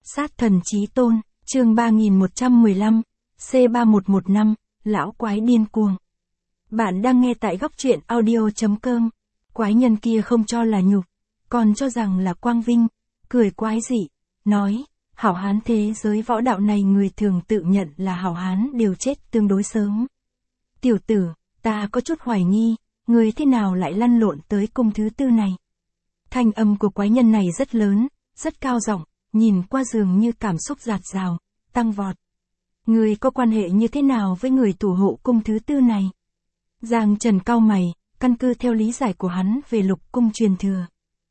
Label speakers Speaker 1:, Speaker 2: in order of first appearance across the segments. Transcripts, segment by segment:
Speaker 1: Sát thần chí tôn, chương 3115, C3115, lão quái điên cuồng. Bạn đang nghe tại góc truyện audio.com. Quái nhân kia không cho là nhục, còn cho rằng là quang vinh, cười quái dị, nói, hảo hán thế giới võ đạo này người thường tự nhận là hảo hán đều chết tương đối sớm. Tiểu tử, ta có chút hoài nghi, người thế nào lại lăn lộn tới cung thứ tư này? Thanh âm của quái nhân này rất lớn, rất cao giọng, nhìn qua dường như cảm xúc dạt dào, tăng vọt. Người có quan hệ như thế nào với người thủ hộ cung thứ tư này? Giang Trần cau mày, căn cứ theo lý giải của hắn về lục cung truyền thừa.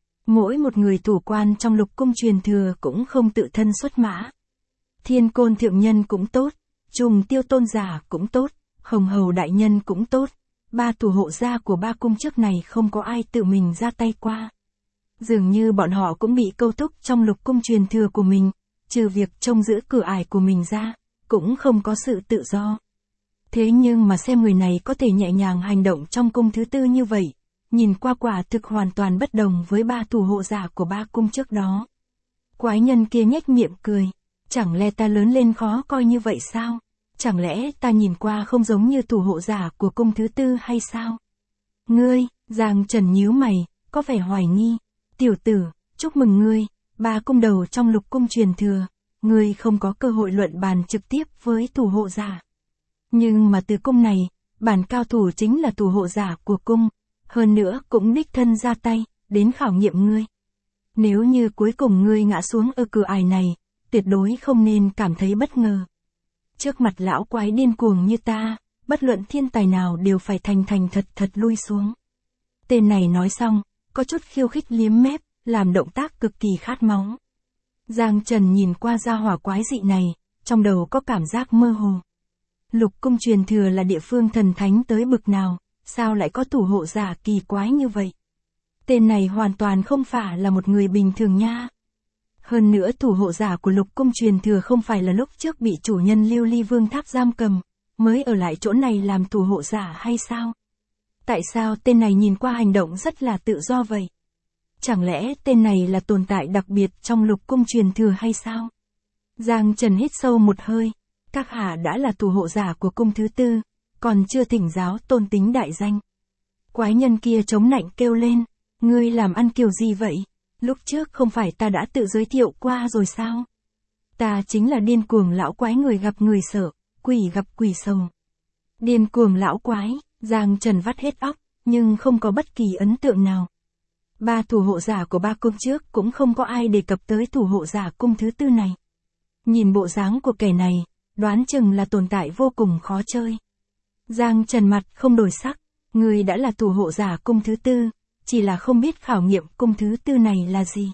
Speaker 1: Mỗi một người thủ quan trong lục cung truyền thừa cũng không tự thân xuất mã. Thiên Côn thượng nhân cũng tốt, Trùng Tiêu tôn giả cũng tốt, Hồng Hầu đại nhân cũng tốt, ba thủ hộ gia của ba cung trước này không có ai tự mình ra tay qua. Dường như bọn họ cũng bị câu thúc trong lục cung truyền thừa của mình, trừ việc trông giữ cửa ải của mình ra, cũng không có sự tự do. Thế nhưng mà xem người này có thể nhẹ nhàng hành động trong cung thứ tư như vậy, nhìn qua quả thực hoàn toàn bất đồng với ba thủ hộ giả của ba cung trước đó. Quái nhân kia nhếch miệng cười, chẳng lẽ ta lớn lên khó coi như vậy sao? Chẳng lẽ ta nhìn qua không giống như thủ hộ giả của cung thứ tư hay sao? Ngươi, Giang Trần nhíu mày, có vẻ hoài nghi. Tiểu tử, chúc mừng ngươi, ba cung đầu trong lục cung truyền thừa, ngươi không có cơ hội luận bàn trực tiếp với thủ hộ giả. Nhưng mà từ cung này, bản cao thủ chính là thủ hộ giả của cung, hơn nữa cũng đích thân ra tay, đến khảo nghiệm ngươi. Nếu như cuối cùng ngươi ngã xuống ở cửa ải này, tuyệt đối không nên cảm thấy bất ngờ. Trước mặt lão quái điên cuồng như ta, bất luận thiên tài nào đều phải thành thật lui xuống. Tên này nói xong, có chút khiêu khích liếm mép, làm động tác cực kỳ khát máu. Giang Trần nhìn qua gia hỏa quái dị này, trong đầu có cảm giác mơ hồ. Lục cung truyền thừa là địa phương thần thánh tới bực nào, sao lại có thủ hộ giả kỳ quái như vậy? Tên này hoàn toàn không phải là một người bình thường nha. Hơn nữa thủ hộ giả của lục cung truyền thừa không phải là lúc trước bị chủ nhân Lưu Ly Vương Tháp giam cầm, mới ở lại chỗ này làm thủ hộ giả hay sao? Tại sao tên này nhìn qua hành động rất là tự do vậy? Chẳng lẽ tên này là tồn tại đặc biệt trong lục cung truyền thừa hay sao? Giang Trần hít sâu một hơi, các hạ đã là thủ hộ giả của cung thứ tư, còn chưa thỉnh giáo tôn tính đại danh. Quái nhân kia chống nạnh kêu lên, ngươi làm ăn kiểu gì vậy? Lúc trước không phải ta đã tự giới thiệu qua rồi sao? Ta chính là điên cuồng lão quái, người gặp người sợ, quỷ gặp quỷ sầu. Điên cuồng lão quái, Giang Trần vắt hết óc, nhưng không có bất kỳ ấn tượng nào. Ba thủ hộ giả của ba cung trước cũng không có ai đề cập tới thủ hộ giả cung thứ tư này. Nhìn bộ dáng của kẻ này, đoán chừng là tồn tại vô cùng khó chơi. Giang Trần mặt không đổi sắc, người đã là thủ hộ giả cung thứ tư, chỉ là không biết khảo nghiệm cung thứ tư này là gì.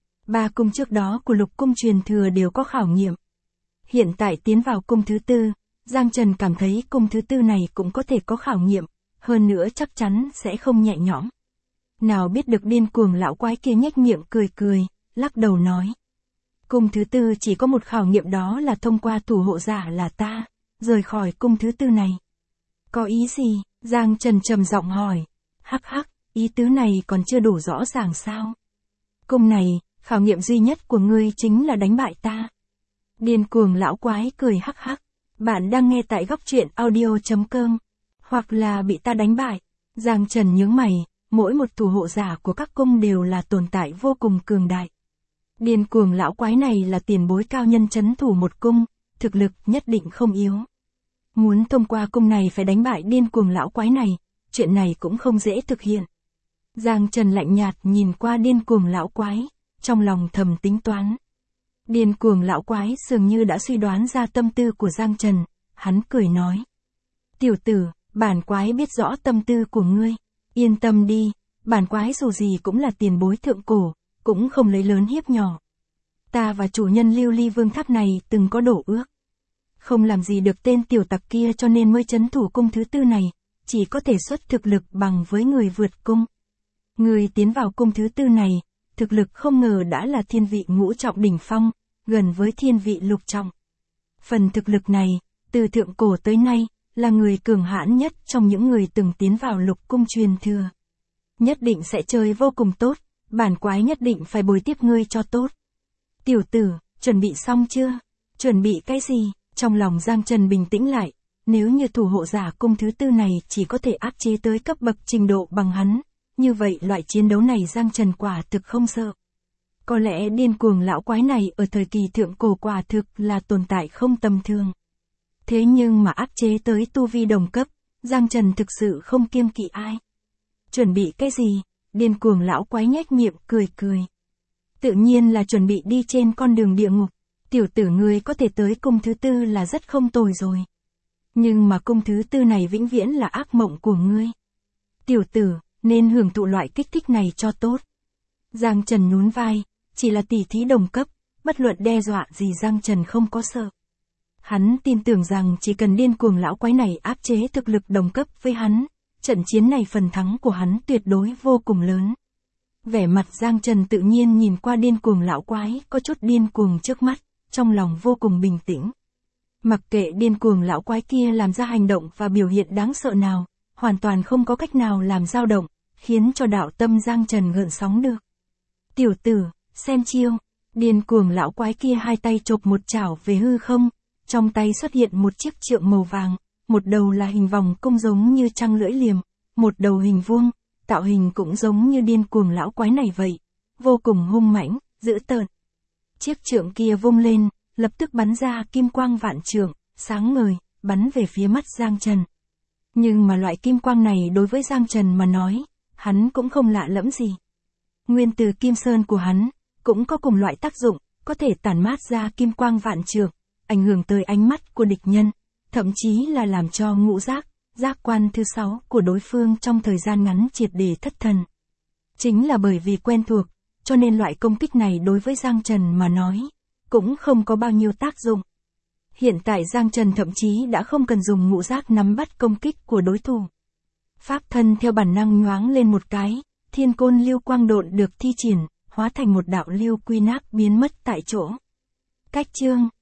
Speaker 1: Ba cung trước đó của lục cung truyền thừa đều có khảo nghiệm. Hiện tại tiến vào cung thứ tư, Giang Trần cảm thấy cung thứ tư này cũng có thể có khảo nghiệm, hơn nữa chắc chắn sẽ không nhẹ nhõm. Nào biết được điên cuồng lão quái kia nhếch miệng cười, lắc đầu nói. Cung thứ tư chỉ có một khảo nghiệm, đó là thông qua thủ hộ giả là ta, rời khỏi cung thứ tư này. Có ý gì? Giang Trần trầm giọng hỏi. Hắc hắc, ý tứ này còn chưa đủ rõ ràng sao? Cung này, khảo nghiệm duy nhất của ngươi chính là đánh bại ta. Điên cuồng lão quái cười hắc hắc. Bạn đang nghe tại góc truyện audio.com. Hoặc là bị ta đánh bại. Giang Trần nhướng mày, mỗi một thủ hộ giả của các cung đều là tồn tại vô cùng cường đại. Điên cuồng lão quái này là tiền bối cao nhân trấn thủ một cung, thực lực nhất định không yếu. Muốn thông qua cung này phải đánh bại điên cuồng lão quái này, chuyện này cũng không dễ thực hiện. Giang Trần lạnh nhạt nhìn qua điên cuồng lão quái, trong lòng thầm tính toán. Điên cuồng lão quái dường như đã suy đoán ra tâm tư của Giang Trần, hắn cười nói. Tiểu tử, bản quái biết rõ tâm tư của ngươi, yên tâm đi, bản quái dù gì cũng là tiền bối thượng cổ, cũng không lấy lớn hiếp nhỏ. Ta và chủ nhân Lưu Ly Vương Tháp này từng có đổ ước. Không làm gì được tên tiểu tặc kia cho nên mới trấn thủ cung thứ tư này, chỉ có thể xuất thực lực bằng với người vượt cung. Người tiến vào cung thứ tư này, thực lực không ngờ đã là thiên vị ngũ trọng đỉnh phong, gần với thiên vị lục trọng. Phần thực lực này, từ thượng cổ tới nay, là người cường hãn nhất trong những người từng tiến vào lục cung truyền thừa. Nhất định sẽ chơi vô cùng tốt, bản quái nhất định phải bồi tiếp ngươi cho tốt. Tiểu tử, chuẩn bị xong chưa? Chuẩn bị cái gì? Trong lòng Giang Trần bình tĩnh lại, nếu như thủ hộ giả cung thứ tư này chỉ có thể áp chế tới cấp bậc trình độ bằng hắn, như vậy loại chiến đấu này Giang Trần quả thực không sợ. Có lẽ điên cuồng lão quái này ở thời kỳ thượng cổ quả thực là tồn tại không tầm thường. Thế nhưng mà áp chế tới tu vi đồng cấp, Giang Trần thực sự không kiêng kỵ ai. Chuẩn bị cái gì? Điên cuồng lão quái nhếch miệng cười cười. Tự nhiên là chuẩn bị đi trên con đường địa ngục. Tiểu tử ngươi có thể tới cung thứ tư là rất không tồi rồi. Nhưng mà cung thứ tư này vĩnh viễn là ác mộng của ngươi. Tiểu tử, nên hưởng thụ loại kích thích này cho tốt. Giang Trần nhún vai, chỉ là tỷ thí đồng cấp, bất luận đe dọa gì Giang Trần không có sợ. Hắn tin tưởng rằng chỉ cần điên cuồng lão quái này áp chế thực lực đồng cấp với hắn, trận chiến này phần thắng của hắn tuyệt đối vô cùng lớn. Vẻ mặt Giang Trần tự nhiên nhìn qua điên cuồng lão quái có chút điên cuồng trước mắt, trong lòng vô cùng bình tĩnh. Mặc kệ điên cuồng lão quái kia làm ra hành động và biểu hiện đáng sợ nào, hoàn toàn không có cách nào làm dao động, khiến cho đạo tâm Giang Trần gợn sóng được. Tiểu tử, xem chiêu, điên cuồng lão quái kia hai tay chộp một chảo về hư không, trong tay xuất hiện một chiếc trượng màu vàng, một đầu là hình vòng cung giống như trăng lưỡi liềm, một đầu hình vuông, tạo hình cũng giống như điên cuồng lão quái này vậy, vô cùng hung mãnh, dữ tợn. Chiếc trượng kia vung lên, lập tức bắn ra kim quang vạn trượng, sáng ngời, bắn về phía mắt Giang Trần. Nhưng mà loại kim quang này đối với Giang Trần mà nói, hắn cũng không lạ lẫm gì. Nguyên từ kim sơn của hắn, cũng có cùng loại tác dụng, có thể tản mát ra kim quang vạn trượng, ảnh hưởng tới ánh mắt của địch nhân, thậm chí là làm cho ngũ giác, giác quan thứ 6 của đối phương trong thời gian ngắn triệt để thất thần. Chính là bởi vì quen thuộc, cho nên loại công kích này đối với Giang Trần mà nói, cũng không có bao nhiêu tác dụng. Hiện tại Giang Trần thậm chí đã không cần dùng ngũ giác nắm bắt công kích của đối thủ. Pháp thân theo bản năng nhoáng lên một cái, thiên côn lưu quang độn được thi triển, hóa thành một đạo lưu quy nát biến mất tại chỗ. Cách chương